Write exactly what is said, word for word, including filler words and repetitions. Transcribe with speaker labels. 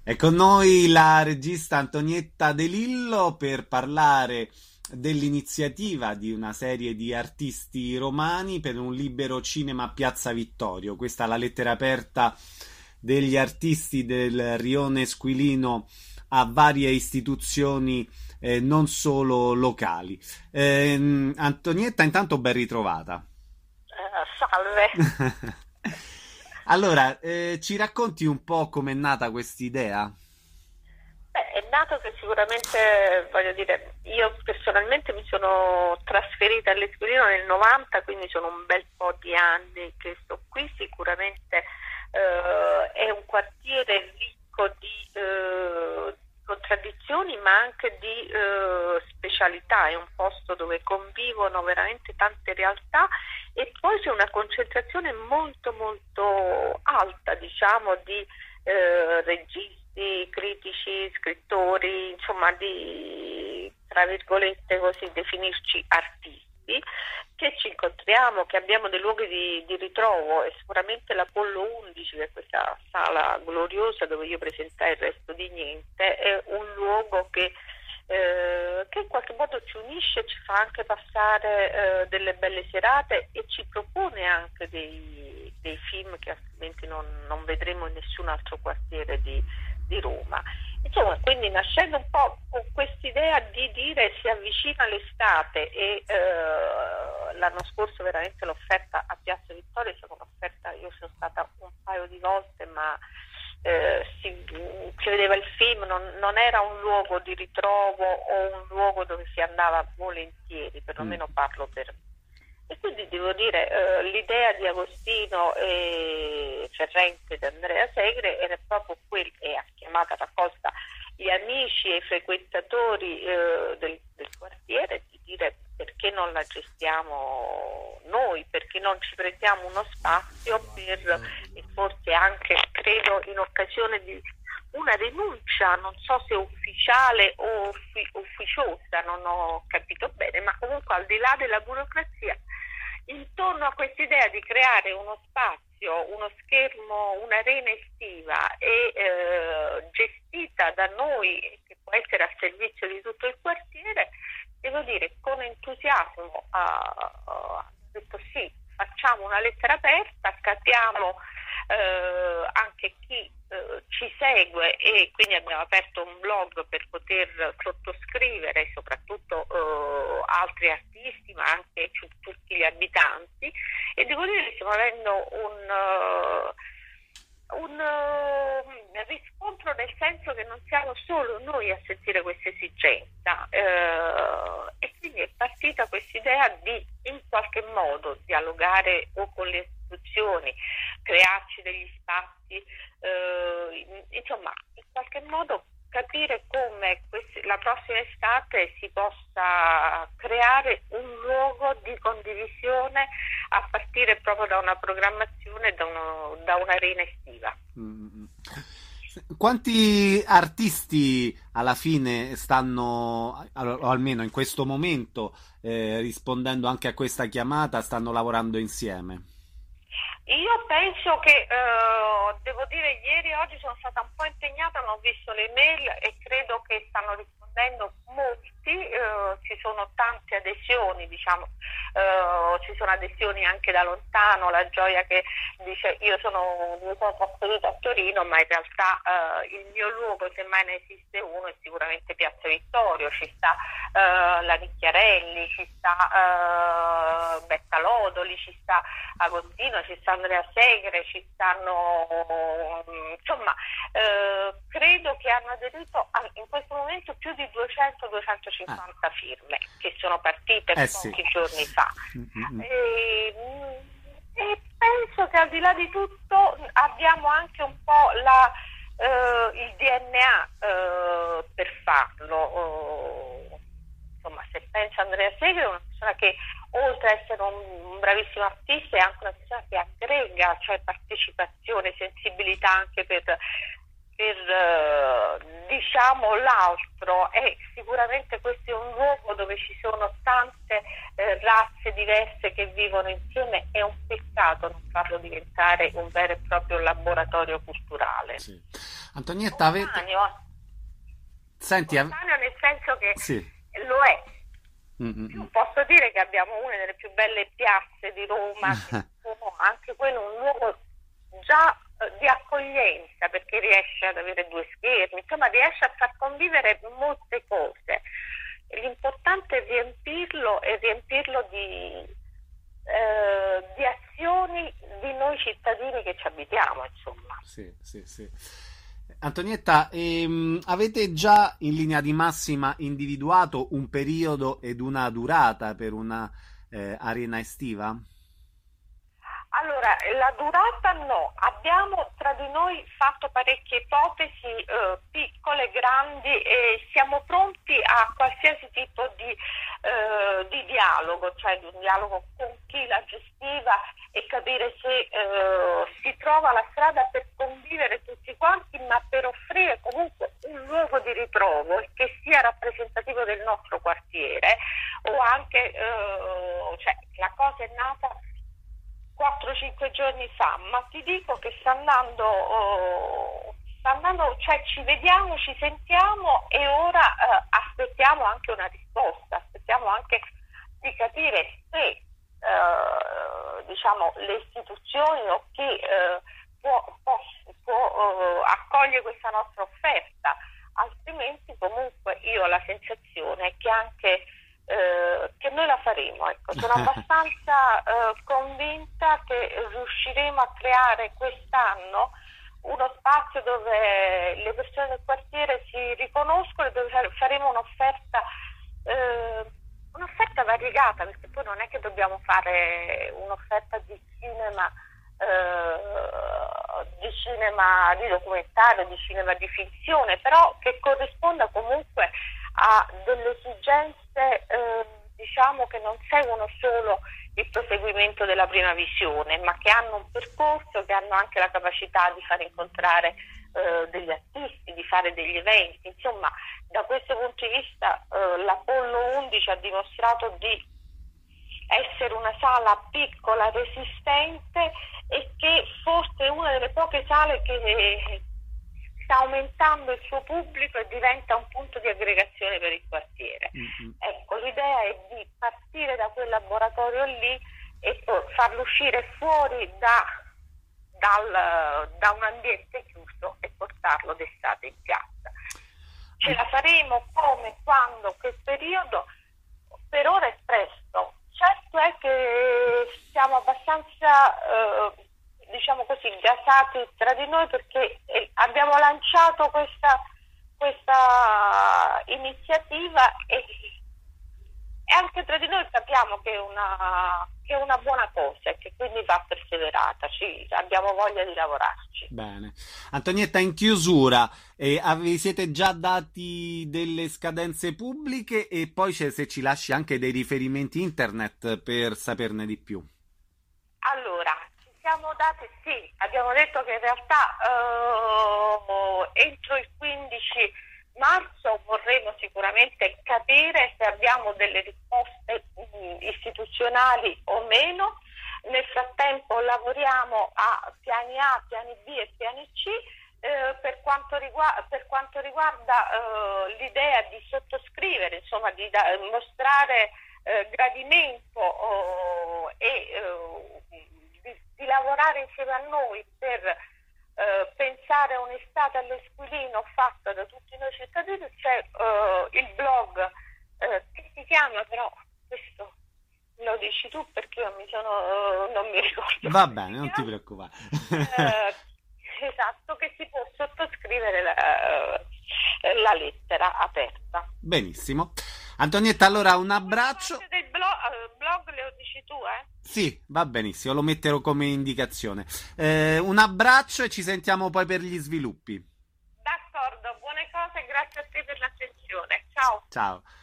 Speaker 1: È con noi la regista Antonietta De Lillo per parlare dell'iniziativa di una serie di artisti romani per un libero cinema a Piazza Vittorio. Questa è la lettera aperta degli artisti del Rione Squilino a varie istituzioni eh, non solo locali. Eh, Antonietta, intanto ben ritrovata.
Speaker 2: Eh, salve.
Speaker 1: Allora, eh, ci racconti un po' com'è nata quest'idea?
Speaker 2: Beh, è nato che sicuramente, voglio dire, io personalmente mi sono trasferita all'Esquilino nel novanta, quindi sono un bel po' di anni che sto qui. Sicuramente eh, è un quartiere ricco di eh, contraddizioni, ma anche di eh, specialità. È un posto dove convivono veramente tante realtà e poi c'è una concentrazione molto molto alta, diciamo, di eh, registi, critici, scrittori, insomma di, tra virgolette così, definirci artisti, che ci incontriamo, che abbiamo dei luoghi di, di ritrovo. E sicuramente l'Apollo undici, che è questa sala gloriosa dove io presentai Il resto di niente, è un luogo che eh, che in qualche modo ci unisce, ci fa anche passare eh, delle belle serate e ci propone anche dei, dei film che altrimenti non, non vedremo in nessun altro quartiere di, di Roma. Insomma, quindi nascendo un po' con quest'idea di dire si avvicina l'estate e eh, l'anno scorso veramente l'offerta a Piazza Vittoria è stata un'offerta, io sono stata un paio di volte, ma Eh, si, si vedeva il film, non, non era un luogo di ritrovo o un luogo dove si andava volentieri,
Speaker 1: Mm.
Speaker 2: perlomeno parlo per me. E quindi devo dire, eh, l'idea di Agostino e Ferrente ed Andrea Segre era proprio quella, e ha chiamato a raccolta gli amici e i frequentatori eh, del, del quartiere, di dire perché non la gestiamo noi, perché non ci prendiamo uno spazio per, e forse anche, credo, in occasione di una denuncia, non so se ufficiale o uffi- ufficiosa, non ho capito bene, ma comunque al di là della burocrazia, intorno a quest'idea di creare uno spazio, uno schermo, un'arena estiva e eh, gestita da noi, che può essere a servizio di tutto il quartiere, devo dire con entusiasmo ha uh, detto sì, facciamo una lettera aperta, capiamo eh, anche chi eh, ci segue, e quindi abbiamo aperto un blog per poter sottoscrivere soprattutto eh, altri artisti, ma anche t- tutti gli abitanti. E devo dire che stiamo avendo un uh, un uh, riscontro, nel senso che non siamo solo noi a sentire questa esigenza, eh, e quindi è partita questa idea di in qualche modo dialogare o con le istituzioni, crearci degli spazi, eh, insomma in qualche modo capire come questi, la prossima estate si possa creare un luogo di condivisione a partire proprio da una programmazione, da, uno, da un'arena estiva.
Speaker 1: Mm. Quanti artisti alla fine stanno, o almeno in questo momento, eh, rispondendo anche a questa chiamata, stanno lavorando insieme?
Speaker 2: Io penso che, eh, devo dire, ieri e oggi sono stata un po' impegnata, non ho visto le mail e credo che stanno rispondendo molti, eh, ci sono tante adesioni, diciamo, eh, ci sono adesioni anche da lontano, la Gioia che dice io sono, mi sono trasferita a Torino, ma in realtà eh, il mio luogo, se mai ne esiste uno, è sicuramente Piazza Vittorio, ci sta eh, la Nicchiarelli, ci sta eh, Betta Lodoli, ci sta Agostino, ci sta Andrea Segre, ci stanno, insomma, eh, credo che hanno aderito a, in questo momento più di duecento
Speaker 1: Ah,
Speaker 2: duecentocinquanta firme che sono partite
Speaker 1: eh sì.
Speaker 2: pochi giorni fa.
Speaker 1: Mm, mm, mm.
Speaker 2: E, e penso che al di là di tutto abbiamo anche un po' la, eh, il D N A eh, per farlo. Eh, insomma, se pensa a Andrea Segre è una persona che oltre a essere un, un bravissimo artista è anche una persona che aggrega, cioè partecipazione, sensibilità anche per, per eh, diciamo l'altro, e sicuramente questo è un luogo dove ci sono tante eh, razze diverse che vivono insieme. È un peccato non farlo diventare un vero e proprio laboratorio culturale.
Speaker 1: Sì. Antonietta, avete...
Speaker 2: Spontaneo,
Speaker 1: Senti, av-
Speaker 2: spontaneo nel senso che
Speaker 1: sì.
Speaker 2: lo è.
Speaker 1: Mm-mm.
Speaker 2: Posso dire che abbiamo una delle più belle piazze di Roma, che sono anche quello un luogo già eh, di accoglienza, perché riesce ad avere due schermi, insomma riesce a far convivere molte cose. L'importante è riempirlo e riempirlo di, eh, di azioni di noi cittadini che ci abitiamo, insomma.
Speaker 1: Sì, sì, sì. Antonietta, ehm, avete già in linea di massima individuato un periodo ed una durata per una eh, arena estiva?
Speaker 2: Allora, la durata no, abbiamo tra di noi fatto parecchie ipotesi, eh, piccole, grandi, e siamo pronti a qualsiasi tipo di, eh, di dialogo, cioè di un dialogo con chi la gestiva e capire se eh, si trova la strada per convivere tutti quanti, ma per offrire comunque un luogo di ritrovo che sia rappresentativo del nostro quartiere, o anche, eh, cioè, la cosa è nata quattro cinque giorni fa, ma ti dico che sta andando, oh, sta andando, cioè ci vediamo, ci sentiamo e ora eh, aspettiamo anche una risposta, aspettiamo anche di capire se eh, diciamo le istituzioni o chi eh, può, può, può eh, accogliere questa nostra offerta, altrimenti comunque io ho la sensazione che anche Eh, che noi la faremo, ecco. Sono abbastanza eh, convinta che riusciremo a creare quest'anno uno spazio dove le persone del quartiere si riconoscono e dove faremo un'offerta eh, un'offerta variegata, perché poi non è che dobbiamo fare un'offerta di cinema eh, di cinema di documentario, di cinema di finzione, però che corrisponda comunque a delle esigenze eh, diciamo che non seguono solo il proseguimento della prima visione, ma che hanno un percorso, che hanno anche la capacità di far incontrare eh, degli artisti, di fare degli eventi. Insomma, da questo punto di vista eh, l'Apollo undici ha dimostrato di essere una sala piccola, resistente, e che forse è una delle poche sale che sta aumentando il suo pubblico e diventa un punto di aggregazione per il quartiere. Mm-hmm. Ecco, l'idea è di partire da quel laboratorio lì e farlo uscire fuori da, dal, da un ambiente chiuso e portarlo d'estate in piazza. Ce la faremo come, quando, che periodo? Per ora è presto. Certo è che siamo abbastanza eh, diciamo così, gasati tra di noi, perché abbiamo lanciato questa, questa iniziativa e, e anche tra di noi capiamo che è una, che è una buona cosa e che quindi va perseverata, ci, abbiamo voglia di lavorarci.
Speaker 1: Bene. Antonietta, in chiusura, eh, vi siete già dati delle scadenze pubbliche e poi se ci lasci anche dei riferimenti internet per saperne di più.
Speaker 2: Allora, siamo date, sì, abbiamo detto che in realtà eh, entro il quindici marzo vorremo sicuramente capire se abbiamo delle risposte mh, istituzionali o meno. Nel frattempo lavoriamo a piani A, piani B e piani C. Eh, per quanto riguarda, per quanto riguarda eh, l'idea di sottoscrivere, insomma di da, mostrare eh, gradimento oh, e eh, di lavorare insieme a noi per eh, pensare a un'estate all'Esquilino fatta da tutti noi cittadini, c'è eh, il blog eh, che si chiama, però questo lo dici tu perché io mi sono non mi ricordo.
Speaker 1: Va bene, non ti preoccupare.
Speaker 2: eh, esatto, che si può sottoscrivere la, la lettera aperta.
Speaker 1: Benissimo. Antonietta, allora un abbraccio.
Speaker 2: Del blog, blog le dici tu, eh?
Speaker 1: Sì, va benissimo, lo metterò come indicazione. Eh, un abbraccio e ci sentiamo poi per gli sviluppi.
Speaker 2: D'accordo, buone cose e grazie a te per l'attenzione. Ciao.
Speaker 1: Ciao.